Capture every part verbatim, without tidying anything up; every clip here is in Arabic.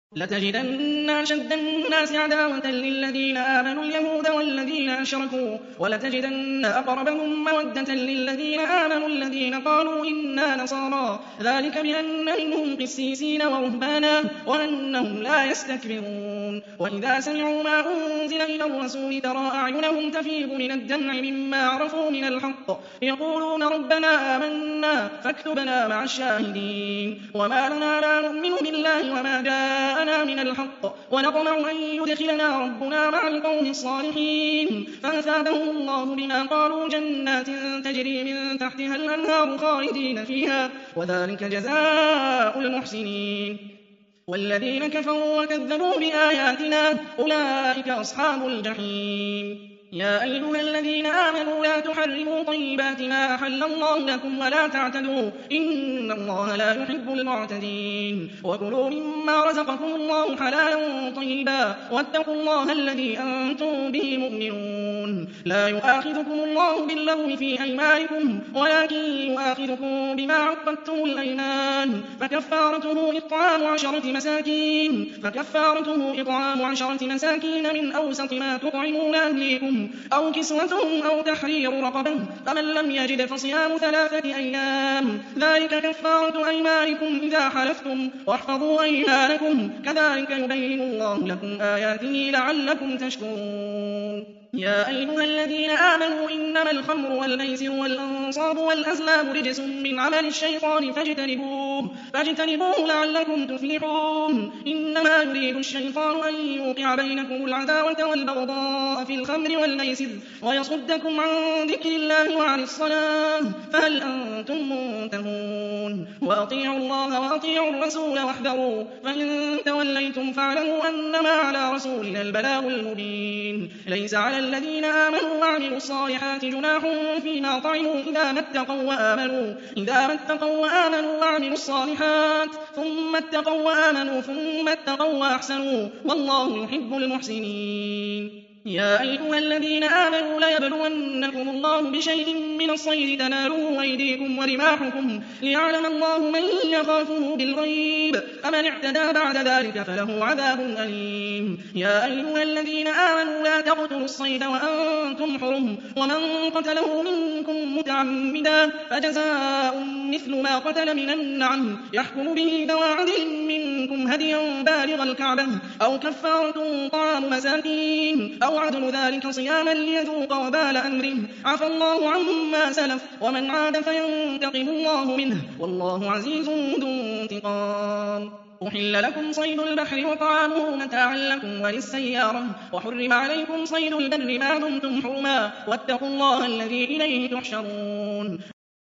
لتجدن أشد الناس عداوة للذين آمنوا اليهود والذين أشركوا ولتجدن أقربهم مودة للذين آمنوا الذين قالوا إنا نصارى ذلك بأن منهم قسيسين ورهبانا وأنهم لا يستكبرون وإذا سمعوا ما أنزل إلى الرسول ترى أعينهم تفيض من الدمع مما عرفوا من الحق يقولون ربنا آمنا فاكتبنا مع الشاهدين وما لنا لا نؤمن بالله وما جاءنا من الحق ونطمع أن يدخلنا ربنا مع القوم الصالحين فأثابهم الله بما قالوا جنات تجري من تحتها الأنهار خالدين فيها وذلك جزاء المحسنين والذين كفروا وكذبوا بآياتنا أولئك أصحاب الجحيم يا أيها الذين آمنوا لا تحرموا طيبات ما أحل الله لكم ولا تعتدوا إن الله لا يحب المعتدين وكلوا مما رزقكم الله حلالا طيبا واتقوا الله الذي أنتم به مؤمنون لا يؤاخذكم الله باللغو في أيمانكم ولكن يؤاخذكم بما عقدتم الأيمان فكفارته إطعام عشرة مساكين فكفارته إطعام عشرة مساكين من أوسط ما تطعمون أهليكم أو كسوتهم أو تحرير رقبة فمن لم يجد فصيام ثلاثة أيام ذلك كفارة أيمانكم إذا حلفتم واحفظوا أيمانكم كذلك يبين الله لكم آياته لعلكم تشكرون يا أيها الذين آمنوا إنما الخمر والميسر والأنصاب والأزلام رجس من عمل الشيطان فاجتنبوه, فاجتنبوه لعلكم تفلحون إنما يريد الشيطان أن يوقع بينكم العداوة والبغضاء في الخمر والميسر ويصدكم عن ذكر الله وعن الصلاة فهل أنتم منتهون وأطيعوا الله وأطيعوا الرسول واحذروا فإن توليتم فاعلموا أنما على رسولنا البلاغ المبين ليس على الذين آمنوا وعملوا الصالحات جناح فيما طعموا إذا ما اتقوا وآمنوا إذا ما اتقوا وآمنوا وعملوا الصالحات ثم اتقوا وآمنوا ثم اتقوا وأحسنوا والله يحب المحسنين يا أيها الذين آمنوا ليبلونكم الله بشيء من الصيد تناله أيديكم ورماحكم ليعلم الله من يخافه بالغيب فمن اعتدى بعد ذلك فله عذاب أليم يا أيها الذين آمنوا لا تقتلوا الصيد وأنتم حرم ومن قتله منكم متعمدا فجزاء مثل ما قتل من النعم يحكم به ذوى عدل منكم هديا بالغ الكعبة أو كفارة طعام مساكين أو عدل ذلك صياما ليذوق وبال أمره عفى الله عما سلف ومن عاد فينتقم الله منه والله عزيز ذو انتقام أحل لكم صيد البحر وطعامه متاعا لكم وللسيارة وحرم عليكم صيد البر ما دمتم حرما واتقوا الله الذي إليه تحشرون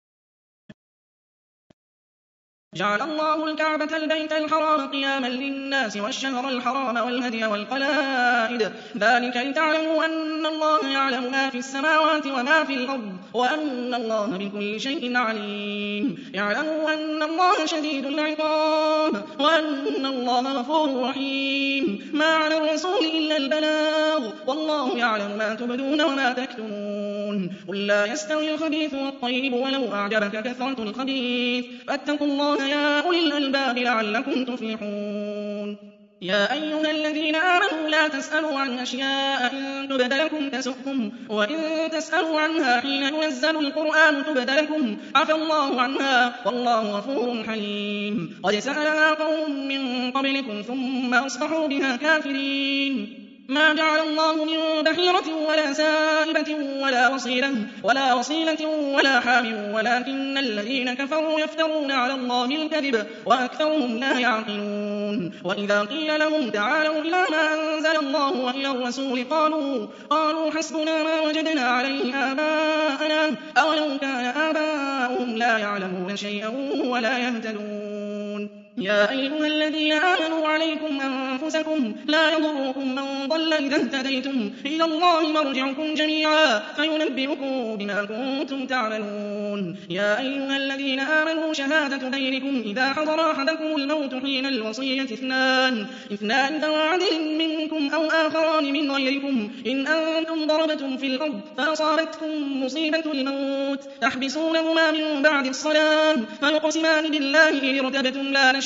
جعل الله الكعبة البيت الحرام قياما للناس والشهر الحرام والهدي والقلائد ذلك لتعلموا أن الله يعلم ما في السماوات وما في الأرض وأن الله بكل شيء عليم يعلموا أن الله شديد العقاب وأن الله غفور رحيم ما على الرسول إلا البلاغ والله يعلم ما تبدون وما تكتمون قل لا يستوي الخبيث والطيب ولو أعجبك كثرة الخبيث فاتقوا الله يا أولي الألباب لعلكم تفلحون يا أيها الذين آمنوا لا تسألوا عن أشياء إن تبد لكم تسؤكم وإن تسألوا عنها حين ينزل القرآن تبد لكم عفى الله عنها والله غفور حليم قد سألها قوم من قبلكم ثم أصبحوا بها كافرين ما جعل الله من بحيرة ولا سائبة ولا وصيلة ولا وصيلة ولا حام ولكن الذين كفروا يفترون على الله الكذب وأكثرهم لا يعقلون وإذا قيل لهم تعالوا إلى ما أنزل الله وإلى الرسول قالوا قالوا حسبنا ما وجدنا عليه آباءنا أولو كان آباؤهم لا يعلمون شيئا ولا يهتدون يا أيها الذين آمنوا عليكم أنفسكم لا يضركم من ضل إذا اهتديتم إلى الله مرجعكم جميعا فينبئكم بما كنتم تعملون يا أيها الذين آمنوا شهادة بينكم إذا حضر أحدكم الموت حين الوصية اثنان اثنان ذوى عدل منكم أو آخران من غيركم إن أنتم ضربتم في الأرض فأصابتكم مصيبة الموت تحبسونهما من بعد الصلاة فيقسمان بالله إن ارتبتم لا نشهد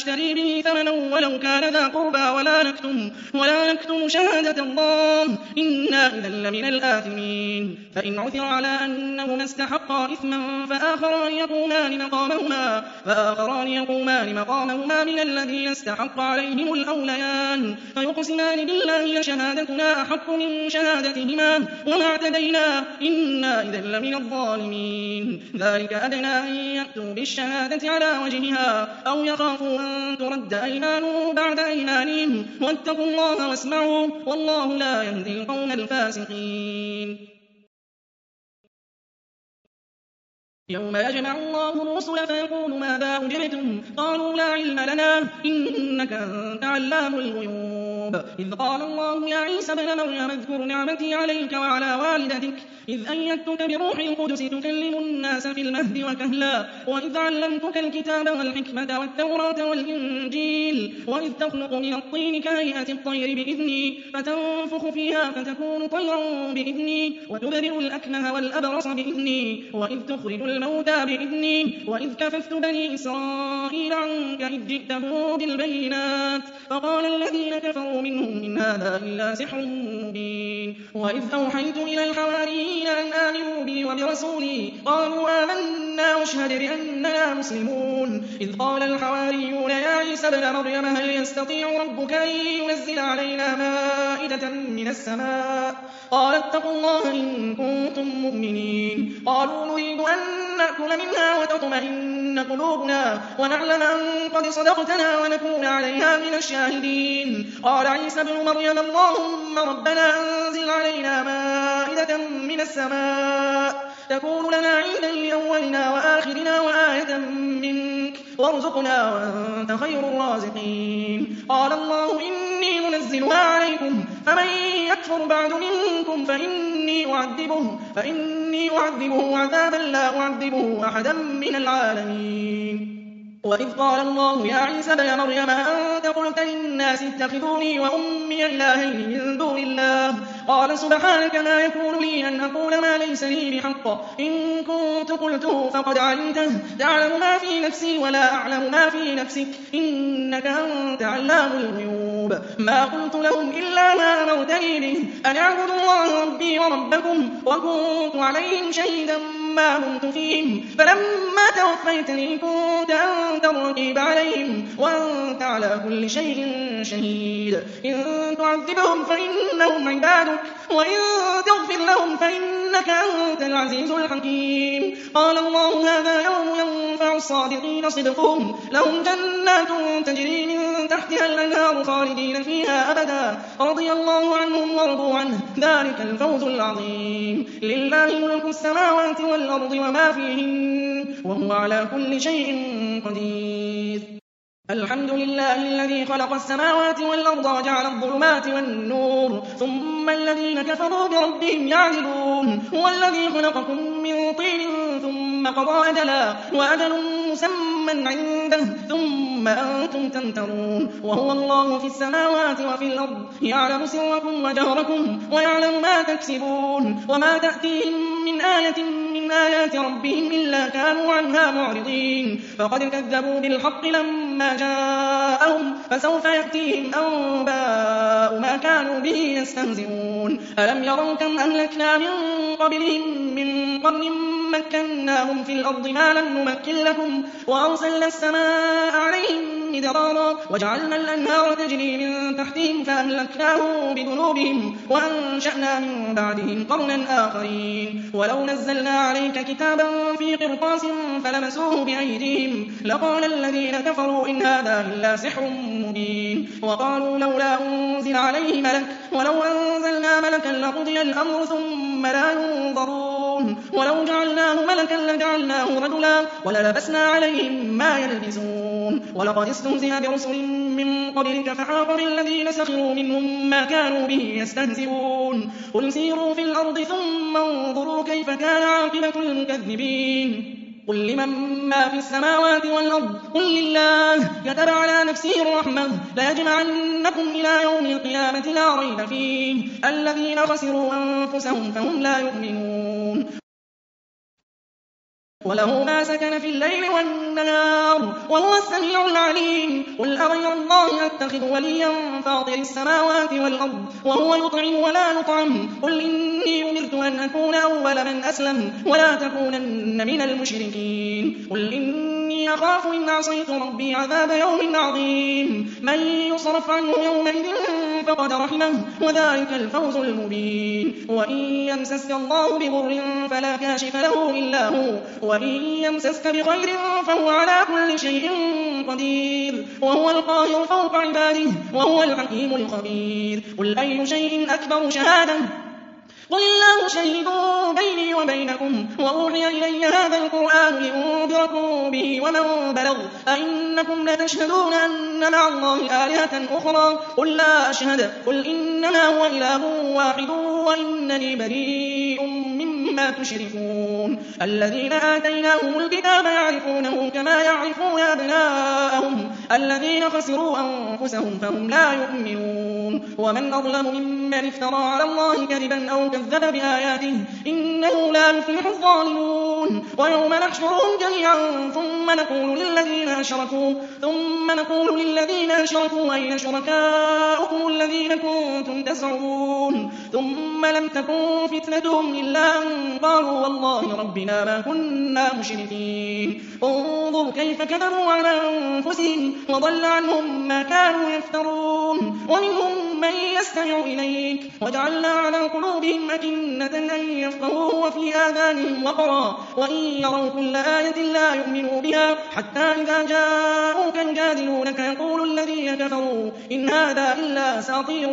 نشتري به ثمنا ولو كان ذا قربى ولا نكتم, ولا نكتم شهادة الله إنا إذا لمن الآثمين. فإن عثر على أنهما استحقا إثما فآخران يقومان مقامهما, فآخران يقومان مقامهما من الذين استحق عليهم الأوليان فيقسمان بالله لشهادتنا أحق من شهادتهما وما اعتدينا إنا إذا لمن الظالمين. ذلك أدنى أن يأتوا بالشهادة على وجهها أو يخافوا أن ترد أيمان بعد أيمانهم واتقوا الله واسمعوا والله لا يهدي القوم الفاسقين. يوم يجمع الله الرسل فيقول ماذا أجبتم قالوا لا علم لنا إنك أنت علام الغيوب. إذ قال الله يا عيسى ابن مريم اذكر نعمتي عليك وعلى والدتك إذ أيدتك بروح القدس تكلم الناس في المهد وكهلا وإذ علمتك الكتاب والحكمة والتوراة والإنجيل وإذ تخلق من الطين كهيئة الطير بإذني فتنفخ فيها فتكون طيرا بإذني وتبرئ الأكمه والأبرص بإذني وإذ تخرج الموتى بإذني وإذ كففت بني إسرائيل عنك إذ جئتهم بالبينات فقال الذين كفروا منهم إن هذا إلا سحر مبين. وإذ أوحيت إلى الحواريين أن آمنوا بي وبرسولي قالوا آمنا واشهد بأننا مسلمون. إذ قال الحواريون يا عيسى ابن مريم هل يستطيع ربك أن ينزل علينا مائدة من السماء قال اتقوا الله إن كنتم مؤمنين. قالوا نريد أن نأكل منها وتطمئن قلوبنا ونعلم أن قد صدقتنا ونكون عليها من الشاهدين. قال عيسى ابن مريم اللهم ربنا أنزل علينا مائدة من السماء تكون لنا عيدا لأولنا وآخرنا وآية منك وارزقنا وأنت خير الرازقين. قال الله إني منزلها عليكم فمن يكفر بعد منكم فإني أعذبه, فإني أعذبه عذابا لا أعذبه أحدا من العالمين. وإذ قال الله يا عيسى ابن مريم أنت قلت للناس اتخذوني وأمي إلهين من دون الله قال سبحانك ما يكون لي أن أقول ما ليس لي بحق إن كنت قلته فقد علمته تعلم ما في نفسي ولا أعلم ما في نفسك إنك أنت علام الغيوب. ما قلت لهم إلا ما أمرتني به أن اعبدوا الله ربي وربكم وكنت عليهم شهيدا ما دمت فيهم فلما توفيتني كنت أنت الرقيب عليهم وأنت على كل شيء شهيد. إن تعذبهم فإنهم عبادك وإن تغفر لهم فإنك أنت العزيز الحكيم. قال الله هذا يوم ينفع الصادقين صدقهم لهم جنات تجري من تحتها الأنهار خالدين فيها أبدا رضي الله عنهم ورضوا عنه ذلك الفوز العظيم. لله ملك السماوات والأرض وما فيهن وهو على كل شيء قدير. الحمد لله الذي خلق السماوات والأرض وجعل الظلمات والنور ثم الذين كفروا بربهم يعدلون. هو الذي خلقكم من طين ثم قضى أجلا وأجل مسمى عنده ثم أنتم تمترون. وهو الله في السماوات وفي الأرض يعلم سركم وجهركم ويعلم ما تكسبون وما تأتيهم من آية من آيات ربهم إلا كانوا عنها معرضين. فقد كذبوا بالحق لما جاءهم فسوف يأتيهم أنباء ما كانوا به يستهزئون. ألم يروا كم أهلكنا من قبلهم من قرن مكناهم في الأرض ما لم نمكن لكم وأرسلنا السماء عليهم مدرارا وجعلنا الأنهار تجري من تحتهم فأهلكناهم بذنوبهم وأنشأنا من بعدهم قرنا آخرين. ولو نزلنا عليك كتابا في قرطاس فلمسوه بأيديهم لقال الذين كفروا إن هذا إلا سحر مبين. وقالوا لولا أنزل عليه ملك ولو أنزلنا ملكا لقضي الأمر ثم لا ينظرون. ولو جعلناه ملكا لجعلناه رجلا وللبسنا عليهم ما يلبسون. ولقد استهزئ برسل من قبلك فحاق بالذين سخروا منهم ما كانوا به يستهزئون. قل سيروا في الأرض ثم انظروا كيف كان عاقبة المكذبين. قل لمن ما في السماوات والأرض قل لله كتب على نفسه الرحمة ليجمعنكم إلى يوم القيامة لا ريب فيه الذين خسروا أنفسهم فهم لا يؤمنون. وله ما سكن في الليل والنهار وهو السميع العليم قل أغير الله أتخذ وليا فاطر السماوات والأرض وهو يطعم ولا يطعم قل إني أمرت أن أكون أول من أسلم ولا تكونن من المشركين قل إني أخاف إن عصيت ربي عذاب يوم عظيم من يصرف عنه يومئذ فقد رحمه وذلك الفوز المبين وإن يمسسك الله بضر فلا كاشف له إلا هو وإن يمسسك بخير فهو على كل شيء قدير وهو القاهر فوق عباده وهو الحكيم الخبير قل أي شيء أكبر شهادة قل الله شهيد بيني وبينكم وأوحي إلي هذا القرآن لأنذركم به ومن بلغ أئنكم لتشهدون أن مع الله آلهة أخرى قل لا أشهد قل إنما هو إله واحد وإنني بريء مما تشركون الذين آتيناهم الكتاب يعرفونه كما يعرفون أبناءهم الذين خسروا أنفسهم فهم لا يؤمنون ومن أظلم ممن افترى على الله كذبا أو كذب بآياته إنه لا يفلح الظالمون ويوم نحشرهم جميعا ثم نقول للذين أشركوا ثم نقول للذين أشركوا أين شركاؤكم الذين كنتم تزعمون ثم لم تكن فتنتهم إلا أن قالوا والله ربنا ما كنا مشركين انظر كيف كذبوا على أنفسهم وضل عنهم ما كانوا يفترون ومنهم من يستمع إليك وجعلنا على قلوبهم أكنة أن يفقهوه وفي آذانهم وقرا وإن يروا كل آية لا يؤمنوا بها حتى إذا جاءوك يجادلونك يقول الذين كفروا إن هذا إلا أساطير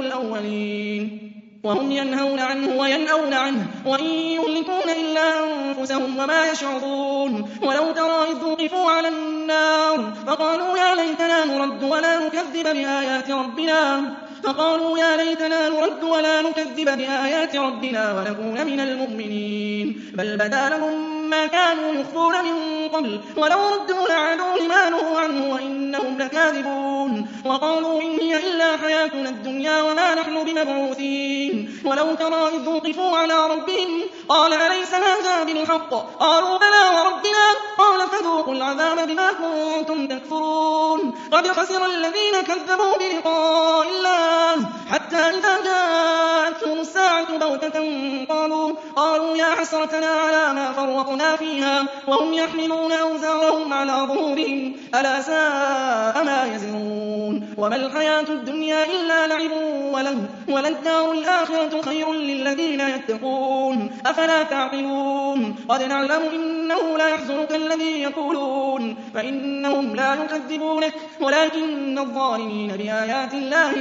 الأولين وهم ينهون عنه وينأون عنه وإن يهلكون إلا أنفسهم وما يشعرون ولو ترى إذ وقفوا على النار فقالوا يا ليتنا نرد ولا نكذب بآيات ربنا فقالوا يا ليتنا نرد ولا نكذب بآيات ربنا ونكون من المؤمنين بل بدا لهم ما كانوا يخفون من قبل ولو ردوا لعادوا لما نهوا عنه وإنهم لكاذبون وقالوا إن هي إلا حياتنا الدنيا وما نحن بمبعوثين ولو ترى إذ وقفوا على ربهم قال أليس هذا بالحق قالوا بلى وربنا قال فذوقوا العذاب بما كنتم تكفرون قد خسر الذين كذبوا بلقاء الله حتى إذا جاءتهم الساعة بغتة قالوا قالوا يا حسرتنا على ما فرطنا فيها وهم يحملون أوزارهم على ظهورهم ألا ساء ما يزرون وما الحياة الدنيا إلا لعب وله وللدار الآخرة خير للذين يتقون أفلا تعقلون قد نعلم إنه لا يحزنك الذي يقولون فإنهم لا يكذبونك ولكن الظالمين بآيات الله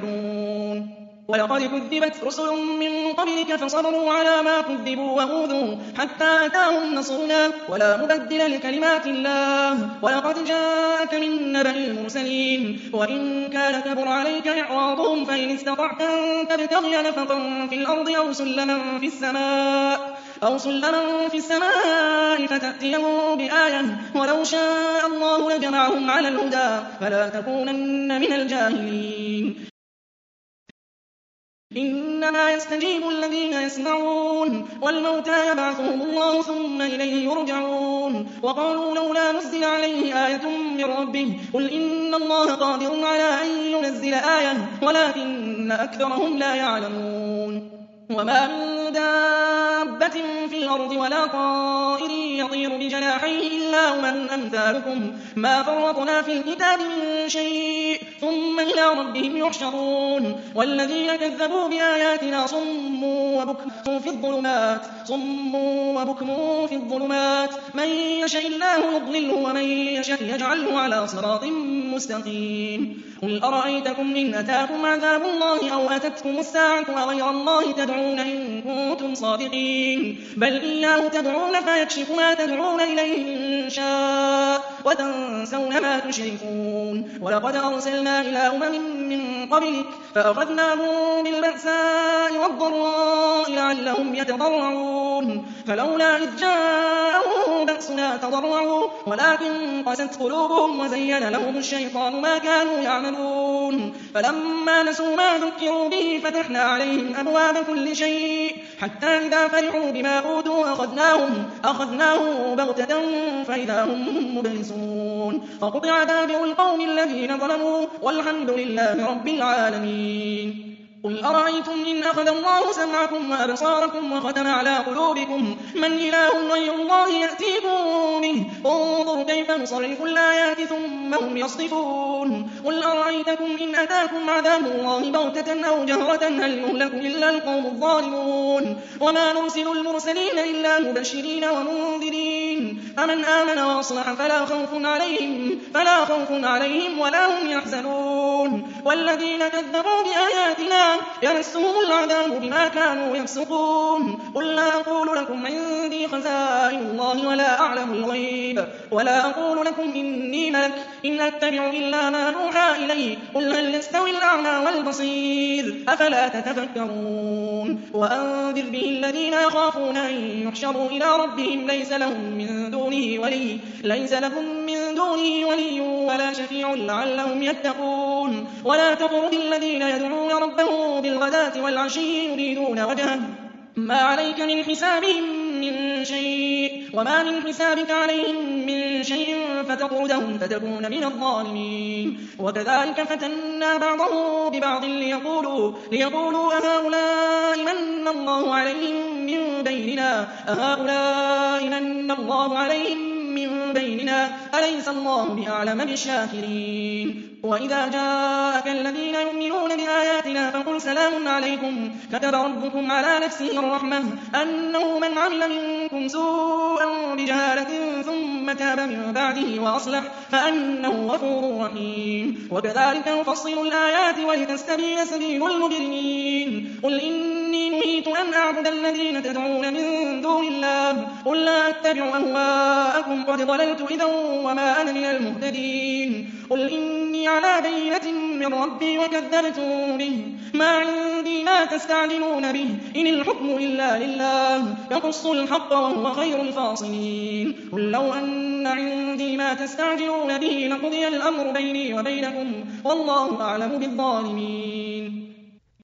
يجحدون ولقد كذبت رسل من قبلك فصبروا على ما كذبوا وأوذوا حتى أتاهم نصرنا ولا مبدل لكلمات الله ولقد جاءك من نبأ المرسلين وإن كان كبر عليك إعراضهم فإن استطعت أن تبتغي نفقا في الأرض أو سلما في السماء أو سلما في السماء فتأتيهم بآية ولو شاء الله لجمعهم على الهدى فلا تكونن من الجاهلين إنما يستجيب الذين يسمعون والموتى يبعثهم الله ثم إليه يرجعون وقالوا لولا نزل عليه آية من ربه قل إن الله قادر على أن ينزل آية ولكن أكثرهم لا يعلمون وما من دابة في الأرض ولا طائر يطير بجناحيه إلا أمم أمثالكم ما فرطنا في الكتاب من شيء ثم إلى ربهم يحشرون والذين كذبوا بآياتنا صم وبكم في الظلمات صم وبكم في الظلمات من يشاء الله يضلله ومن يشاء يجعله على صراط مستقيم قل أرأيتكم إن أتاكم عذاب الله أو أتتكم الساعة أغير الله تدعون إن كنتم صادقين بل إياه تدعون فيكشف ما تدعون إليه إن شاء وتنسون ما تشركون ولقد أرسلنا إلى أمم من قبلك فأخذناهم بالبأساء والضراء لعلهم يتضرعون فلولا إذ جاءهم بأسنا تضرعوا ولكن قست قلوبهم وزين لهم الشيطان ما كانوا يعملون فلما نسوا ما ذكروا به فتحنا عليهم أبواب كل شيء حتى إذا فرحوا بما أوتوا أخذناهم, أخذناهم بغتة فإذا هم مبلسون فقطع دابر القوم الذين ظلموا والحمد لله رب العالمين. قل أرأيتم إن أخذ الله سمعكم وأبصاركم وختم على قلوبكم من إله غير الله يأتيكم به انظروا كيف نصرف الآيات ثم هم يصدفون. قل أرأيتكم إن أتاكم عذاب الله بغتة أو جهرة هل يهلك إلا القوم الظالمون وما نرسل المرسلين إلا مبشرين ومنذرين فمن آمن وأصلح فلا خوف عليهم, فلا خوف عليهم ولا هم يحزنون والذين كذبوا بآياتنا يمسهم العذاب بما كانوا يفسقون. قل لا أقول لكم عندي خزائن الله ولا أعلم الغيب ولا أقول لكم إني ملك إن أتبع إلا ما يوحى إلي قل هل يستوي الأعمى والبصير أفلا تتفكرون. وأنذر به الذين يخافون أن يحشروا إلى ربهم ليس لهم من دونه ولي ليس لهم من دونه ولي ولا شفيع لعلهم يتقون. ولا تطرد الذين يدعون ربهم بالغداة والعشي يريدون وجهه ما عليك من حسابهم من شيء وما من حسابك عليهم من شيء فتطردهم فتكون من الظالمين. وكذلك فتنا بعضهم ببعض ليقولوا, ليقولوا أهؤلاء من الله عليهم من بيننا أهؤلاء من الله عليهم من بيننا أليس الله بأعلم بالشاكرين. وإذا جاءك الذين يؤمنون بآياتنا فقل سلام عليكم كتب ربكم على نفسه الرحمة أنه من عمل منكم سوءا بجهالة ثم تاب من بعده وأصلح فأنه غفور رحيم. وكذلك نفصل الآيات ولتستبين سبيل المجرمين. قل إني نهيت أن أعبد الذين تدعون من دون الله قل لا أتبع أهواءكم قد ضللت إذا وما أنا من المهتدين. قل إني على بينة من ربي وكذبتم به ما عندي ما تستعجلون به إن الحكم إلا لله يقص الحق وهو خير الفاصلين. قل لو أن عندي ما تستعجلون به لقضي الأمر بيني وبينكم والله أعلم بالظالمين.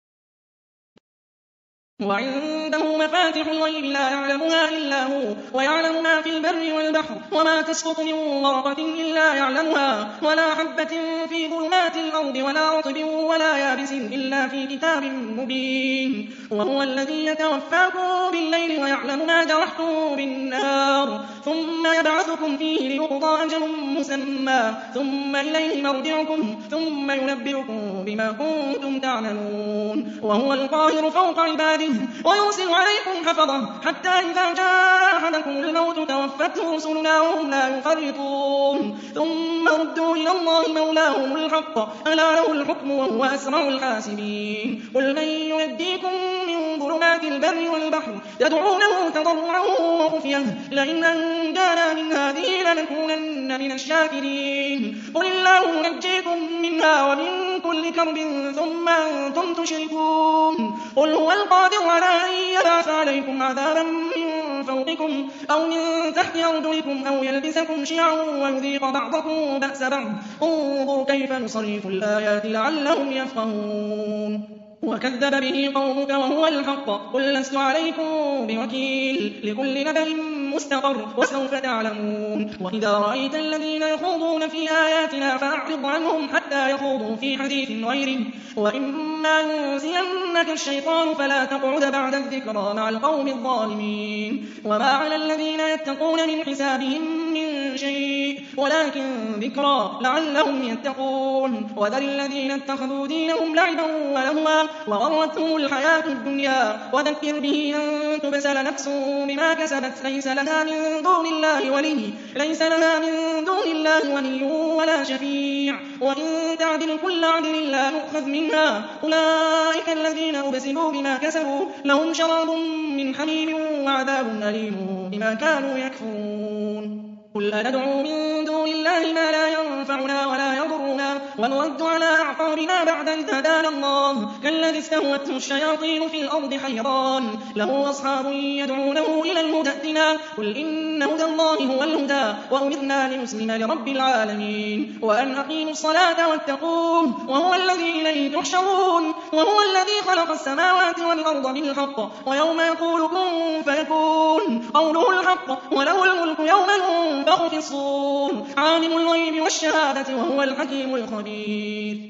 وعنده مفاتح الغيب لا يعلمها إلا هو ويعلم ما في البر والبحر وما تسقط من ورقة إلا يعلمها ولا حبة في ظلمات الأرض ولا رطب ولا يابس إلا في كتاب مبين. وهو الذي يتوفاكم بالليل ويعلم ما جرحتم بالنهار ثم يبعثكم فيه ليقضى أجل مسمى ثم إليه مرجعكم ثم ينبئكم بما كنتم تعملون. وهو القاهر فوق عباده ويرسل عليكم حفظة حتى إذا جاء أحدكم الموت توفته رسلنا وهم لا يفرطون ثم ردوا إلى الله مولاهم الحق ألا له الحكم وهو أسرع الحاسبين. قل من ينجيكم من ظلمات البر والبحر تدعونه تضرعا وخفية لئن أنجانا من هذه لنكونن من الشاكرين. قل الله ينجيكم منها ومن كل كرب ثم أنتم تشركون. قل هو القادر على أن يبعث عليكم عذابا من فوقكم أو من تحت أرجلكم أو يلبسكم شيعا ويذيق بعضكم بأس بعض انظروا كيف نصرف الآيات لعلهم يفقهون. وكذب به قومك وهو الحق قل لست عليكم بوكيل لكل نبأ مستقر وسوف تعلمون. وإذا رأيت الذين يخوضون في آياتنا فأعرض عنهم حتى يخوضوا في حديث غيره وإما ينسينك الشيطان فلا تقعد بعد الذكرى مع القوم الظالمين. وما على الذين يتقون من حسابهم من شيء ولكن ذكرى لعلهم يتقون. وذر الذين اتخذوا دينهم لعبا ولهوا وغرتهم الحياة الدنيا وذكر به أن تبسل نفس بما كسبت ليس لها من دون الله ولي ليس لها من دون الله ولي ولا شفيع وإن تعدل كل عدل لا يؤخذ منها أولئك الذين أبسلوا بما كسبوا لهم شراب من حميم وعذاب أليم بما كانوا يكفرون. قل أندعو من دون الله ما لا ينفعنا ولا يضرنا ونرد على أعقابنا بعد إذ هدانا الله كالذي استهوته الشياطين في الأرض حيران له أصحاب يدعونه إلى الهدى ائتنا قل إن هدى الله هو الهدى وأمرنا لنسلم لرب العالمين وأن أقيموا الصلاة واتقوه وهو الذي إليه تحشرون وهو الذي خلق السماوات والأرض بالحق ويوم يقول كن فيكون قوله الحق وله الملك يوم ينفخ في الصور عالم الغيب والشهادة وهو الحكيم الخبير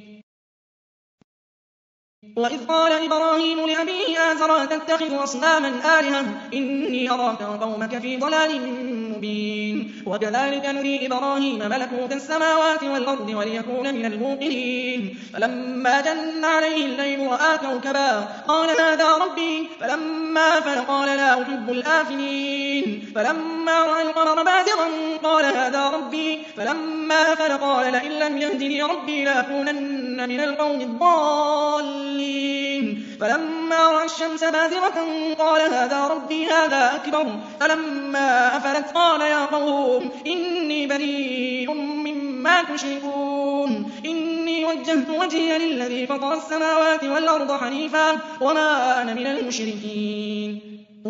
وإذ قال إبراهيم لأبيه آزر أتتخذ أصناما آلهة إني أراك وقومك في ضلال مبين وكذلك نري إبراهيم ملكوت السماوات والأرض وليكون من الموقنين فلما جن عليه الليل رأى كوكبا قال هذا ربي فلما أفل قال لا أحب الآفلين فلما رأى القمر بازغا قال هذا ربي فلما أفل قال لئن لم يهدني ربي لأكونن من القوم الضالين فلما رأى الشمس بازغة قال هذا ربي هذا أكبر فلما أفلت قال يا قوم إني بريء مما تشركون إني وجهت وجهي للذي فطر السماوات والأرض حنيفا وما أنا من المشركين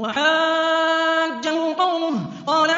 وحاجه قومه قال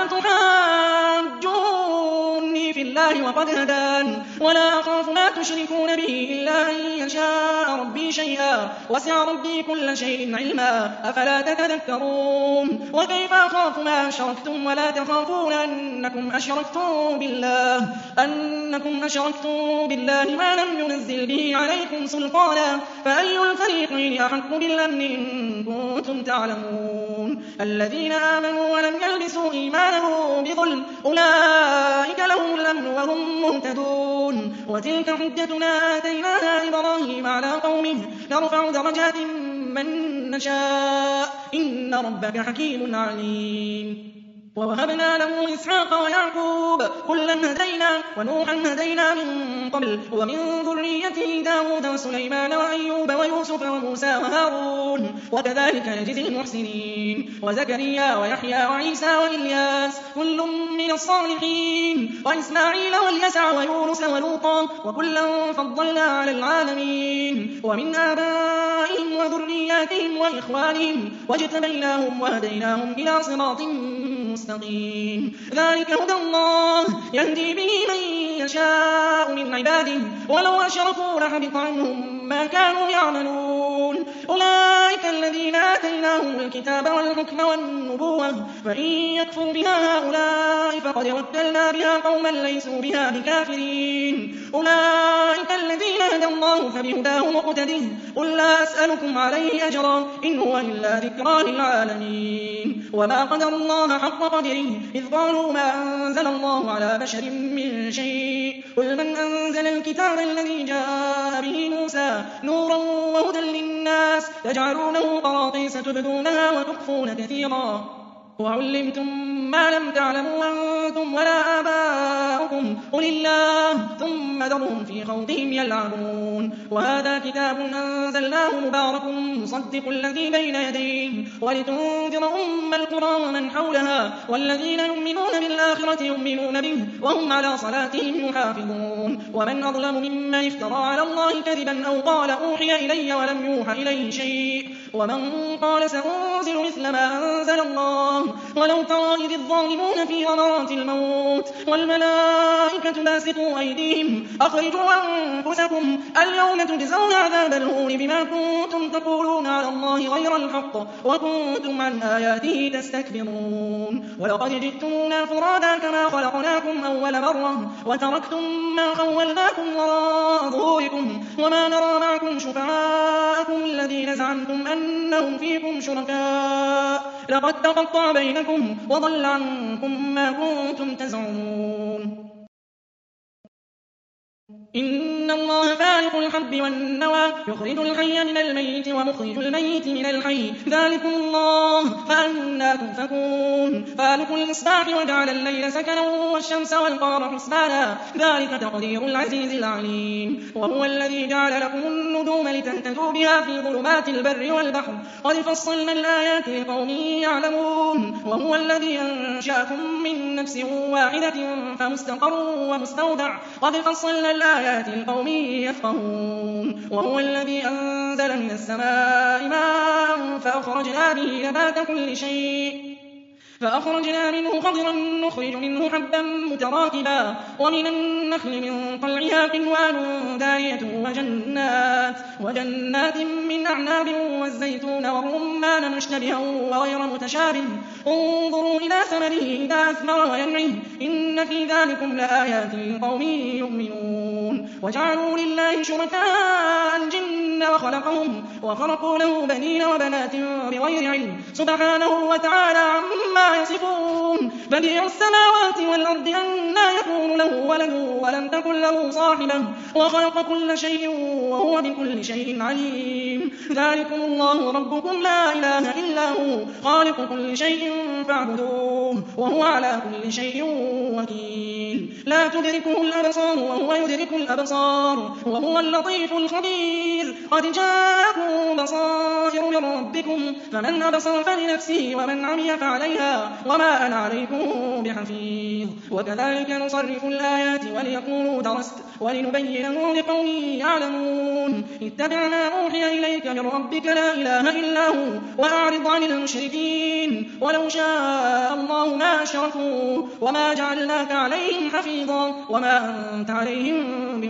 أتحاجوني في الله وقد هدان ولا أخاف ما تشركون به إلا أن يشاء ربي شيئا وسع ربي كل شيء علما أفلا تتذكرون وكيف أخاف ما أشركتم ولا تخافون أنكم أشركتم بالله أنكم أشركتم بالله ما لم ينزل به عليكم سلطانا فأي الفريقين أحق بالأمن إن كنتم تعلمون الذين آمنوا ولم يلبسوا إيمانهم بظلم أولئك لهم الأمن وهم مهتدون وتلك حجتنا آتيناها إبراهيم على قومه نرفع درجات من نشاء إن ربك حكيم عليم ووهبنا له إسحاق ويعقوب كلا هدينا ونوحا هدينا من قبل ومن ذريته داود وسليمان وأيوب ويوسف وموسى وهارون وكذلك نجزي المحسنين وزكريا ويحيى وعيسى وإلياس كل من الصالحين وإسماعيل واليسع ويونس ولوطا وكلا فضلنا على العالمين ومن آبائهم وذرياتهم وإخوانهم واجتبيناهم وهديناهم إلى صراط مستقيم ذلك هدى الله يهدي به من يشاء من عباده ولو أشركوا لحبط عنهم ما كانوا يعملون أولئك الذين آتيناهم الكتاب والحكم والنبوة فإن يكفر بها هؤلاء فقد وكلنا بها قوما ليسوا بها بكافرين أولئك الذين هدى الله فبهداه مقتده قل لا أسألكم عليه أجرا إن هو إلا ذكرى للعالمين وما قدر الله حق قدره إذ قالوا ما أنزل الله على بشر من شيء قل من أنزل الكتاب الذي جاء به موسى نورا وهدى للناس تجعلونه قراطيس تبدونها وتخفون كثيرا وعلمتم ما لم تعلموا أنتم ولا آباؤكم قل الله ثم ذرهم في خوضهم يلعبون وهذا كتاب أنزلناه مبارك مصدق الذي بين يديه ولتنذر أم القرى ومن حولها والذين يؤمنون بالآخرة يؤمنون به وهم على صلاتهم يحافظون ومن أظلم ممن افترى على الله كذبا أو قال أوحي إلي ولم يوحى إليه شيء ومن قال سأنزل مثل ما أنزل الله ولو ترى إذ الظالمون في غمرات الموت والملائكة باسطوا أيديهم أخرجوا أنفسكم اليوم تجزون عذاب الهون بما كنتم تقولون على الله غير الحق وكنتم عن آياته تستكبرون ولقد جئتمونا فرادا كما خلقناكم أول مرة وتركتم ما خولناكم وراء ظهوركم وما نرى معكم شفعاءكم الذين زعمتم أنهم فيكم شركاء لقد تقطع بينكم وضل عنكم ما كنتم تزعمون إن إن الله فالق الحب والنوى يخرج الحي من الميت ومخرج الميت من الحي ذلكم الله فأنى تؤفكون فالق الإصباح وجعل الليل سكنا والشمس والقمر حسبانا ذلك تقدير العزيز العليم وهو الذي جعل لكم النجوم لتهتدوا بها في ظلمات البر والبحر قد فصلنا الآيات لقوم يعلمون وهو الذي أنشأكم من نفس واحدة فمستقر ومستودع قد فصلنا الآيات لقوم يفقهون وهو الذي أنزل من السماء ماء فأخرجنا به نبات كل شيء فأخرجنا منه خضرا نخرج منه حبا متراكبا ومن النخل من طلعها قنوان دانية وجنات, وجنات من أعناب والزيتون والرمان مشتبها وغير متشابه انظروا إلى ثمره إذا أثمر وينعه إن في ذلكم لآيات لقوم يؤمنون وجعلوا لله شركاء الجن وخلقهم وخلقوا له بنين وبنات بغير علم سبحانه وتعالى عما يصفون بديع السماوات والأرض أنى يكون له ولد ولم تكن له صاحبة وخلق كل شيء وهو بكل شيء عليم ذلكم الله ربكم لا إله إلا هو خالق كل شيء فاعبدوه وهو على كل شيء وكيل لا تدركه الأبصار وهو يدرك الأبصار وهو اللطيف الخبير قد جاءكم بصائر من ربكم فمن أبصر فلنفسه ومن عمي فعليها وما أنا عليكم بحفيظ وكذلك نصرف الآيات وليقولوا درست ولنبينه لقوم يعلمون اتبع ما أوحي إليك من ربك لا إله إلا هو وأعرض عن المشركين ولو شاء الله ما أشركوا وما جعلناك عليهم حفيظا وما أنت عليهم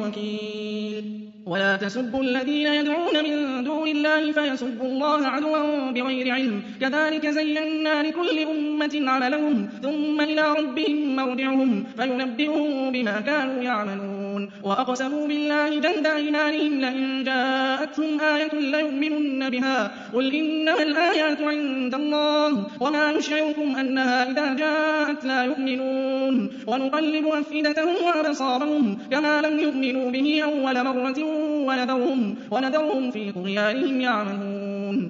بوكيل ولا تسبوا الذين يدعون من دون الله فيسبوا الله عدوا بغير علم كذلك زينا لكل أمة عملهم ثم إلى ربهم مرجعهم فينبئهم بما كانوا يعملون وأقسموا بالله جهد أيمانهم لئن جاءتهم آية ليؤمنن بها قل إنما الآيات عند الله وما يشعركم أنها إذا جاءت لا يؤمنون ونقلب أفئدتهم وأبصارهم كما لم يؤمنوا به أول مرة ونذرهم, ونذرهم في طغيانهم يعمهون